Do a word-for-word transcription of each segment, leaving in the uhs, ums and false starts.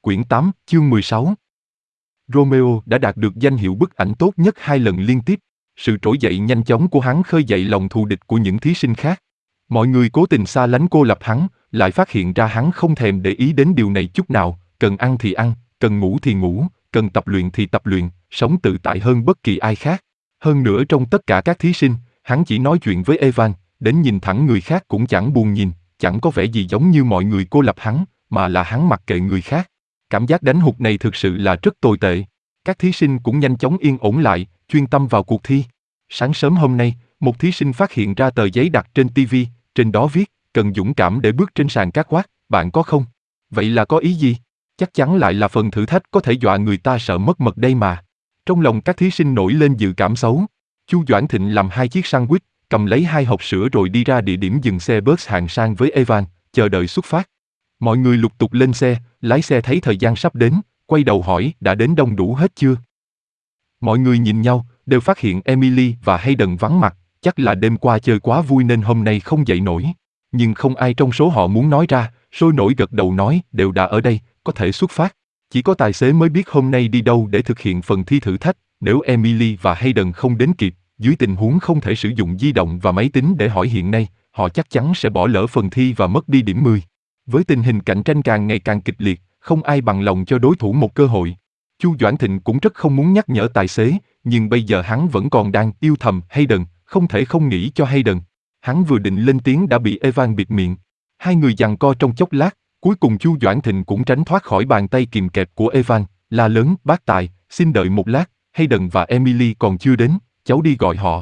Quyển tám, chương mười sáu. Romeo đã đạt được danh hiệu bức ảnh tốt nhất hai lần liên tiếp. Sự trỗi dậy nhanh chóng của hắn khơi dậy lòng thù địch của những thí sinh khác. Mọi người cố tình xa lánh cô lập hắn, lại phát hiện ra hắn không thèm để ý đến điều này chút nào, cần ăn thì ăn, cần ngủ thì ngủ, cần tập luyện thì tập luyện, sống tự tại hơn bất kỳ ai khác. Hơn nữa trong tất cả các thí sinh, hắn chỉ nói chuyện với Evan, đến nhìn thẳng người khác cũng chẳng buồn nhìn, chẳng có vẻ gì giống như mọi người cô lập hắn, mà là hắn mặc kệ người khác. Cảm giác đánh hụt này thực sự là rất tồi tệ. Các thí sinh cũng nhanh chóng yên ổn lại, chuyên tâm vào cuộc thi. Sáng sớm hôm nay, một thí sinh phát hiện ra tờ giấy đặt trên ti vi, trên đó viết, cần dũng cảm để bước trên sàn catwalk, bạn có không? Vậy là có ý gì? Chắc chắn lại là phần thử thách có thể dọa người ta sợ mất mật đây mà. Trong lòng các thí sinh nổi lên dự cảm xấu. Chu Doãn Thịnh làm hai chiếc sandwich, cầm lấy hai hộp sữa rồi đi ra địa điểm dừng xe bus hạng sang với Evan, chờ đợi xuất phát. Mọi người lục tục lên xe, lái xe thấy thời gian sắp đến, quay đầu hỏi đã đến đông đủ hết chưa? Mọi người nhìn nhau, đều phát hiện Emily và Hayden vắng mặt, chắc là đêm qua chơi quá vui nên hôm nay không dậy nổi. Nhưng không ai trong số họ muốn nói ra, sôi nổi gật đầu nói đều đã ở đây, có thể xuất phát. Chỉ có tài xế mới biết hôm nay đi đâu để thực hiện phần thi thử thách, nếu Emily và Hayden không đến kịp, dưới tình huống không thể sử dụng di động và máy tính để hỏi hiện nay, họ chắc chắn sẽ bỏ lỡ phần thi và mất đi điểm mười. Với tình hình cạnh tranh càng ngày càng kịch liệt, không ai bằng lòng cho đối thủ một cơ hội. Chu Doãn Thịnh cũng rất không muốn nhắc nhở tài xế, nhưng bây giờ hắn vẫn còn đang yêu thầm Hayden, không thể không nghĩ cho Hayden. Hắn vừa định lên tiếng đã bị Evan bịt miệng. Hai người giằng co trong chốc lát, cuối cùng Chu Doãn Thịnh cũng tránh thoát khỏi bàn tay kìm kẹp của Evan, la lớn, bác tài, xin đợi một lát, Hayden và Emily còn chưa đến, cháu đi gọi họ.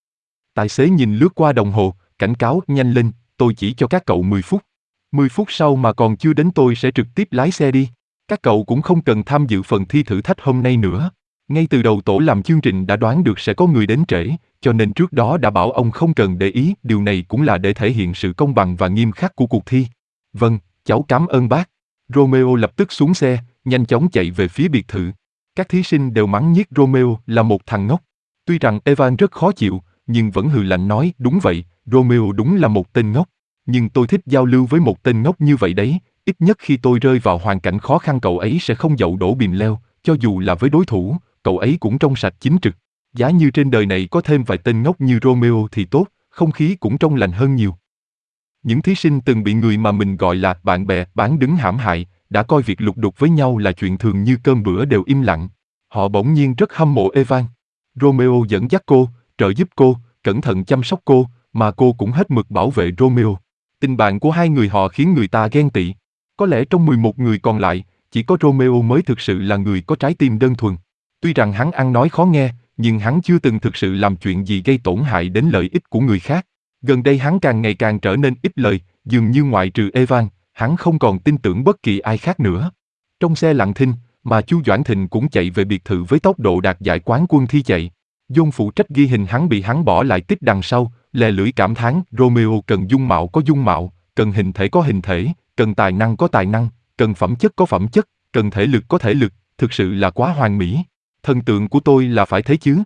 Tài xế nhìn lướt qua đồng hồ, cảnh cáo, nhanh lên, tôi chỉ cho các cậu mười phút. mười phút sau mà còn chưa đến tôi sẽ trực tiếp lái xe đi. Các cậu cũng không cần tham dự phần thi thử thách hôm nay nữa. Ngay từ đầu tổ làm chương trình đã đoán được sẽ có người đến trễ, cho nên trước đó đã bảo ông không cần để ý, điều này cũng là để thể hiện sự công bằng và nghiêm khắc của cuộc thi. Vâng, cháu cảm ơn bác. Romeo lập tức xuống xe, nhanh chóng chạy về phía biệt thự. Các thí sinh đều mắng nhiếc Romeo là một thằng ngốc. Tuy rằng Evan rất khó chịu, nhưng vẫn hừ lạnh nói, đúng vậy, Romeo đúng là một tên ngốc. Nhưng tôi thích giao lưu với một tên ngốc như vậy đấy, ít nhất khi tôi rơi vào hoàn cảnh khó khăn cậu ấy sẽ không dậu đổ bìm leo, cho dù là với đối thủ, cậu ấy cũng trong sạch chính trực. Giá như trên đời này có thêm vài tên ngốc như Romeo thì tốt, không khí cũng trong lành hơn nhiều. Những thí sinh từng bị người mà mình gọi là bạn bè bán đứng hãm hại, đã coi việc lục đục với nhau là chuyện thường như cơm bữa đều im lặng. Họ bỗng nhiên rất hâm mộ Evan. Romeo dẫn dắt cô, trợ giúp cô, cẩn thận chăm sóc cô, mà cô cũng hết mực bảo vệ Romeo. Tình bạn của hai người họ khiến người ta ghen tị. Có lẽ trong mười một người còn lại, chỉ có Romeo mới thực sự là người có trái tim đơn thuần. Tuy rằng hắn ăn nói khó nghe, nhưng hắn chưa từng thực sự làm chuyện gì gây tổn hại đến lợi ích của người khác. Gần đây hắn càng ngày càng trở nên ít lời, dường như ngoại trừ Evan, hắn không còn tin tưởng bất kỳ ai khác nữa. Trong xe lặng thinh, mà Chu Doãn Thịnh cũng chạy về biệt thự với tốc độ đạt giải quán quân thi chạy. John phụ trách ghi hình hắn bị hắn bỏ lại tích đằng sau, lè lưỡi cảm thán, Romeo cần dung mạo có dung mạo, cần hình thể có hình thể, cần tài năng có tài năng, cần phẩm chất có phẩm chất, cần thể lực có thể lực, thực sự là quá hoàn mỹ. Thần tượng của tôi là phải thế chứ.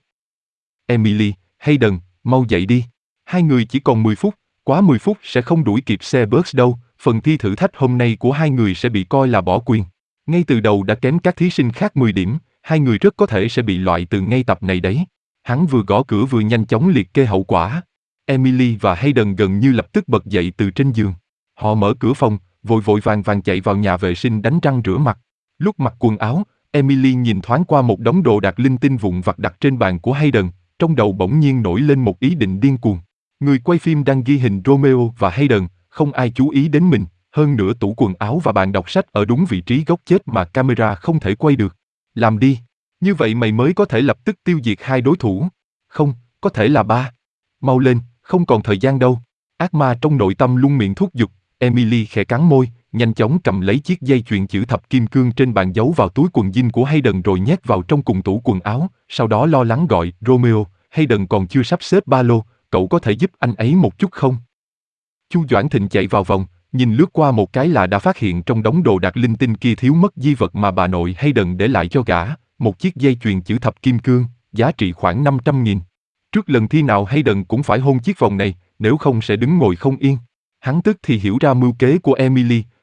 Emily, Hayden, mau dậy đi. Hai người chỉ còn mười phút, quá mười phút sẽ không đuổi kịp xe bus đâu, phần thi thử thách hôm nay của hai người sẽ bị coi là bỏ quyền. Ngay từ đầu đã kém các thí sinh khác mười điểm, hai người rất có thể sẽ bị loại từ ngay tập này đấy. Hắn vừa gõ cửa vừa nhanh chóng liệt kê hậu quả. Emily và Hayden gần như lập tức bật dậy từ trên giường. Họ mở cửa phòng, vội vội vàng vàng chạy vào nhà vệ sinh đánh răng rửa mặt. Lúc mặc quần áo, Emily nhìn thoáng qua một đống đồ đạc linh tinh vụn vặt đặt trên bàn của Hayden, trong đầu bỗng nhiên nổi lên một ý định điên cuồng. Người quay phim đang ghi hình Romeo và Hayden, không ai chú ý đến mình, hơn nữa tủ quần áo và bàn đọc sách ở đúng vị trí góc chết mà camera không thể quay được. Làm đi, như vậy mày mới có thể lập tức tiêu diệt hai đối thủ. Không, có thể là ba. Mau lên, không còn thời gian đâu. Ác ma trong nội tâm luôn miệng thúc giục. Emily khẽ cắn môi, nhanh chóng cầm lấy chiếc dây chuyền chữ thập kim cương trên bàn giấu vào túi quần jean của Hayden rồi nhét vào trong cùng tủ quần áo, sau đó lo lắng gọi, Romeo, Hayden còn chưa sắp xếp ba lô, cậu có thể giúp anh ấy một chút không? Chu Doãn Thịnh chạy vào vòng, nhìn lướt qua một cái là đã phát hiện trong đống đồ đạc linh tinh kia thiếu mất di vật mà bà nội Hayden để lại cho gã, một chiếc dây chuyền chữ thập kim cương, giá trị khoảng năm trăm nghìn. Trước lần thi nào Hayden cũng phải hôn chiếc vòng này, nếu không sẽ đứng ngồi không yên. Hắn tức thì hiểu ra mưu kế của Emily,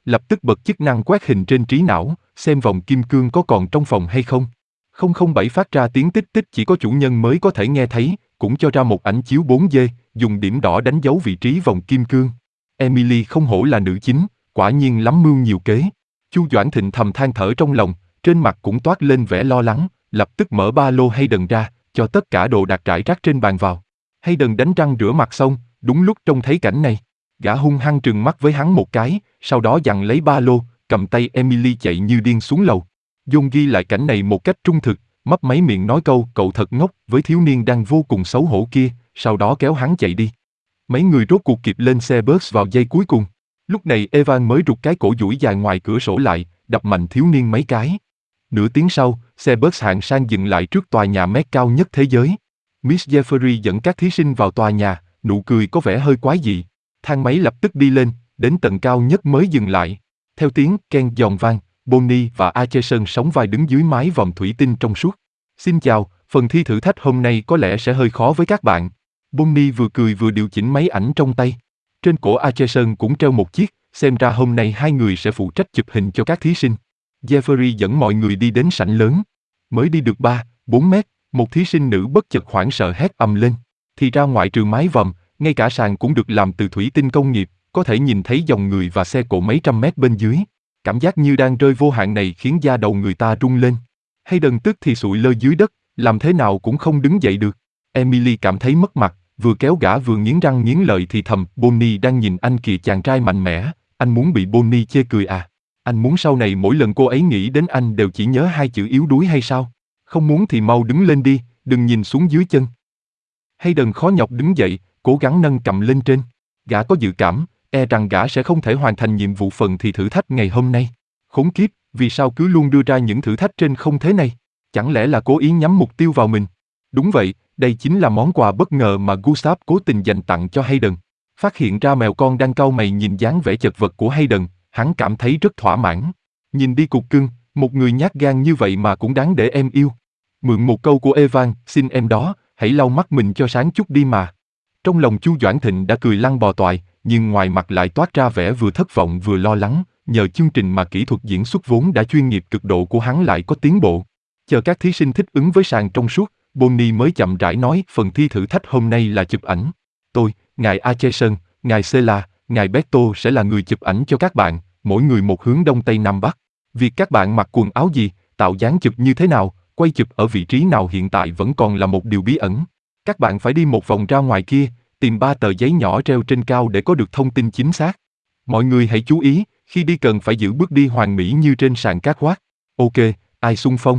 lập tức bật chức năng quét hình trên trí não, xem vòng kim cương có còn trong phòng hay không. không không bảy phát ra tiếng tích tích chỉ có chủ nhân mới có thể nghe thấy, cũng cho ra một ảnh chiếu bốn D, dùng điểm đỏ đánh dấu vị trí vòng kim cương. Emily không hổ là nữ chính, quả nhiên lắm mưu nhiều kế. Chu Doãn Thịnh thầm than thở trong lòng, trên mặt cũng toát lên vẻ lo lắng, lập tức mở ba lô Hayden ra, cho tất cả đồ đạc rải rác trên bàn vào. Hayden đánh răng rửa mặt xong, đúng lúc trông thấy cảnh này. Gã hung hăng trừng mắt với hắn một cái, sau đó giằng lấy ba lô, cầm tay Emily chạy như điên xuống lầu. John ghi lại cảnh này một cách trung thực, mấp máy miệng nói câu cậu thật ngốc với thiếu niên đang vô cùng xấu hổ kia, sau đó kéo hắn chạy đi. Mấy người rốt cuộc kịp lên xe bus vào giây cuối cùng. Lúc này Evan mới rụt cái cổ duỗi dài ngoài cửa sổ lại, đập mạnh thiếu niên mấy cái. Nửa tiếng sau, xe bus hạng sang dừng lại trước tòa nhà mét cao nhất thế giới. Miss Jeffrey dẫn các thí sinh vào tòa nhà, nụ cười có vẻ hơi quái dị. Thang máy lập tức đi lên, đến tầng cao nhất mới dừng lại. Theo tiếng Ken giòn vang, Bonnie và Acheson sóng vai đứng dưới mái vòm thủy tinh trong suốt. Xin chào, phần thi thử thách hôm nay có lẽ sẽ hơi khó với các bạn. Bonnie vừa cười vừa điều chỉnh máy ảnh trong tay. Trên cổ Acheson cũng treo một chiếc, xem ra hôm nay hai người sẽ phụ trách chụp hình cho các thí sinh. Jeffrey dẫn mọi người đi đến sảnh lớn. Mới đi được ba, bốn mét, một thí sinh nữ bất chợt hoảng sợ hét ầm lên. Thì ra ngoại trừ mái vòm, ngay cả sàn cũng được làm từ thủy tinh công nghiệp, có thể nhìn thấy dòng người và xe cộ mấy trăm mét bên dưới. Cảm giác như đang rơi vô hạn này khiến da đầu người ta rung lên. Hayden tức thì sụi lơ dưới đất, làm thế nào cũng không đứng dậy được. Emily cảm thấy mất mặt, vừa kéo gã vừa nghiến răng nghiến lợi thì thầm, Bonnie đang nhìn anh kìa chàng trai mạnh mẽ, anh muốn bị Bonnie chê cười à? Anh muốn sau này mỗi lần cô ấy nghĩ đến anh đều chỉ nhớ hai chữ yếu đuối hay sao? Không muốn thì mau đứng lên đi, đừng nhìn xuống dưới chân. Hayden khó nhọc đứng dậy, cố gắng nâng cầm lên trên. Gã có dự cảm, e rằng gã sẽ không thể hoàn thành nhiệm vụ phần thi thử thách ngày hôm nay. Khốn kiếp, vì sao cứ luôn đưa ra những thử thách trên không thế này? Chẳng lẽ là cố ý nhắm mục tiêu vào mình? Đúng vậy, đây chính là món quà bất ngờ mà Gustav cố tình dành tặng cho Hayden. Phát hiện ra mèo con đang cau mày nhìn dáng vẻ chật vật của Hayden, hắn cảm thấy rất thỏa mãn. Nhìn đi cục cưng, một người nhát gan như vậy mà cũng đáng để em yêu. Mượn một câu của Evan, xin em đó, hãy lau mắt mình cho sáng chút đi mà. Trong lòng Chu Doãn Thịnh đã cười lăn bò toại, nhưng ngoài mặt lại toát ra vẻ vừa thất vọng vừa lo lắng, nhờ chương trình mà kỹ thuật diễn xuất vốn đã chuyên nghiệp cực độ của hắn lại có tiến bộ. Chờ các thí sinh thích ứng với sàn trong suốt, Bonnie mới chậm rãi nói phần thi thử thách hôm nay là chụp ảnh. Tôi, ngài Acheson, ngài Sela, ngài Beto sẽ là người chụp ảnh cho các bạn, mỗi người một hướng đông tây nam bắc. Việc các bạn mặc quần áo gì, tạo dáng chụp như thế nào, quay chụp ở vị trí nào hiện tại vẫn còn là một điều bí ẩn. Các bạn phải đi một vòng ra ngoài kia, tìm ba tờ giấy nhỏ treo trên cao để có được thông tin chính xác. Mọi người hãy chú ý, khi đi cần phải giữ bước đi hoàn mỹ như trên sàn catwalk. Ok, ai xung phong?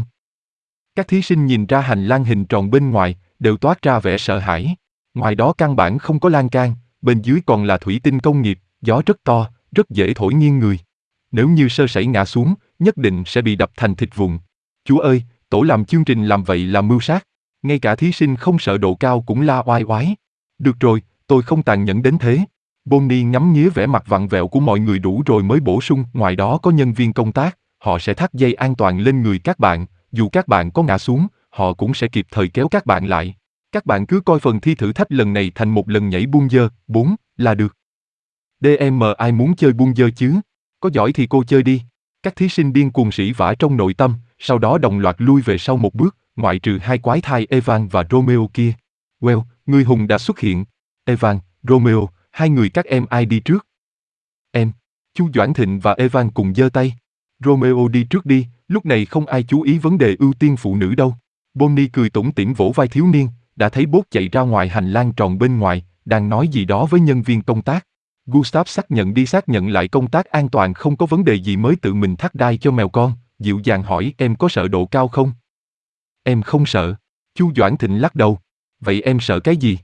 Các thí sinh nhìn ra hành lang hình tròn bên ngoài, đều toát ra vẻ sợ hãi. Ngoài đó căn bản không có lan can, bên dưới còn là thủy tinh công nghiệp, gió rất to, rất dễ thổi nghiêng người. Nếu như sơ sẩy ngã xuống, nhất định sẽ bị đập thành thịt vụn. Chúa ơi, tổ làm chương trình làm vậy là mưu sát. Ngay cả thí sinh không sợ độ cao cũng la oai oái. Được rồi, tôi không tàn nhẫn đến thế. Bonnie ngắm nghía vẻ mặt vặn vẹo của mọi người đủ rồi mới bổ sung, ngoài đó có nhân viên công tác, họ sẽ thắt dây an toàn lên người các bạn, dù các bạn có ngã xuống, họ cũng sẽ kịp thời kéo các bạn lại. Các bạn cứ coi phần thi thử thách lần này thành một lần nhảy buông dơ, bốn, là được. đê em ai muốn chơi buông dơ chứ? Có giỏi thì cô chơi đi. Các thí sinh điên cuồng sỉ vả trong nội tâm, sau đó đồng loạt lui về sau một bước, ngoại trừ hai quái thai Evan và Romeo kia. Well, người hùng đã xuất hiện. Evan, Romeo, hai người các em ai đi trước? Em. Chu Doãn Thịnh và Evan cùng giơ tay. Romeo đi trước đi, lúc này không ai chú ý vấn đề ưu tiên phụ nữ đâu. Bonnie cười tủm tỉm vỗ vai thiếu niên, đã thấy Bốt chạy ra ngoài hành lang tròn bên ngoài, đang nói gì đó với nhân viên công tác. Gustav xác nhận đi xác nhận lại công tác an toàn không có vấn đề gì mới tự mình thắt đai cho mèo con, dịu dàng hỏi em có sợ độ cao không? Em không sợ. Chu Doãn Thịnh lắc đầu. Vậy em sợ cái gì?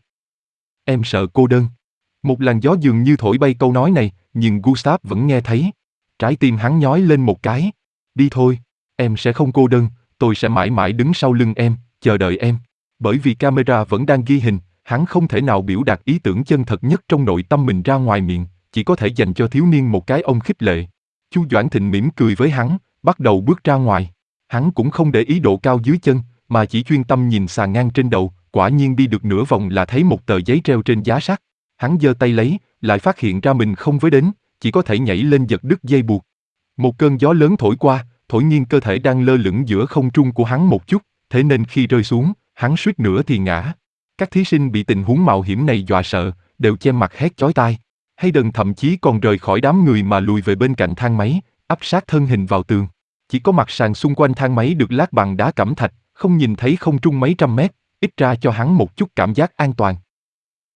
Em sợ cô đơn. Một làn gió dường như thổi bay câu nói này, nhưng Gustav vẫn nghe thấy. Trái tim hắn nhói lên một cái. Đi thôi, em sẽ không cô đơn, tôi sẽ mãi mãi đứng sau lưng em, chờ đợi em. Bởi vì camera vẫn đang ghi hình, hắn không thể nào biểu đạt ý tưởng chân thật nhất trong nội tâm mình ra ngoài miệng, chỉ có thể dành cho thiếu niên một cái ôm khích lệ. Chu Doãn Thịnh mỉm cười với hắn, bắt đầu bước ra ngoài. Hắn cũng không để ý độ cao dưới chân, mà chỉ chuyên tâm nhìn sàn ngang trên đầu, quả nhiên đi được nửa vòng là thấy một tờ giấy treo trên giá sắt. Hắn giơ tay lấy, lại phát hiện ra mình không với đến, chỉ có thể nhảy lên giật đứt dây buộc. Một cơn gió lớn thổi qua, thổi nghiêng cơ thể đang lơ lửng giữa không trung của hắn một chút, thế nên khi rơi xuống, hắn suýt nữa thì ngã. Các thí sinh bị tình huống mạo hiểm này dọa sợ, đều che mặt hét chói tai. Hayden thậm chí còn rời khỏi đám người mà lùi về bên cạnh thang máy, áp sát thân hình vào tường. Chỉ có mặt sàn xung quanh thang máy được lát bằng đá cẩm thạch, không nhìn thấy không trung mấy trăm mét, ít ra cho hắn một chút cảm giác an toàn.